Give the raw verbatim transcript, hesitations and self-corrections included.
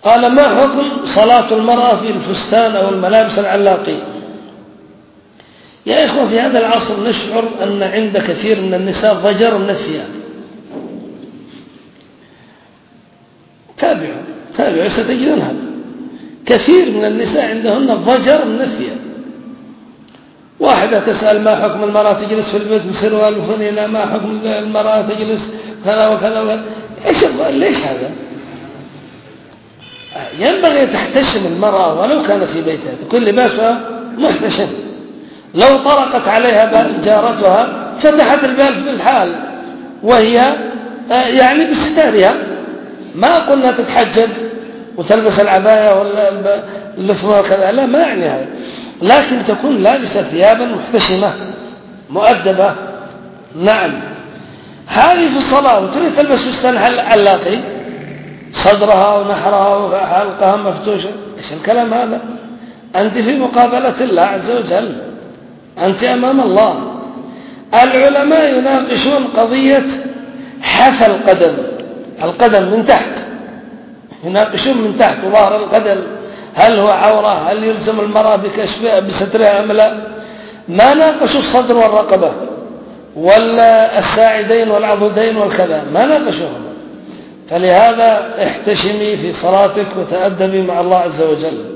قال: ما حكم صلاة المرأة في الفستان أو الملابس العلاقي؟ يا إخوة، في هذا العصر نشعر أن عند كثير من النساء ضجر من الثياب. تابعوا تابعوا ستجدون هذا، كثير من النساء عندهن ضجر من الثياب. واحدة تسأل: ما حكم المرأة تجلس في البيت بسروال وفانيلا؟ ما حكم المرأة تجلس كذا وكذا وكذا؟ إيش ليش هذا؟ ينبغي تحتشم المرأة ولو كانت في بيتها، تكون لباسها محتشم. لو طرقت عليها جارتها فتحت الباب في الحال وهي يعني بستارها، ما قلنا تتحجب وتلبس العباية ولا اللثمة وكذا، لا، ما يعني هذا، لكن تكون لابسة ثيابا محتشمة مؤدبة. نعم، هذه في الصلاة وتريد تلبس فستان علاقي، صدرها ونحرها وحلقها مفتوشة، ايش الكلام هذا؟ أنت في مقابلة الله عز وجل، أنت أمام الله. العلماء يناقشون قضية حفى القدم، القدم من تحت، يناقشون من تحت ظهر القدم، هل هو عورة؟ هل يلزم المرأة بكشفها بسترها أم لا؟ ما ناقشوا الصدر والرقبة ولا الساعدين والعضدين والكذا، ما ناقشوهم. فلهذا احتشمي في صلاتك وتأدبي مع الله عز وجل.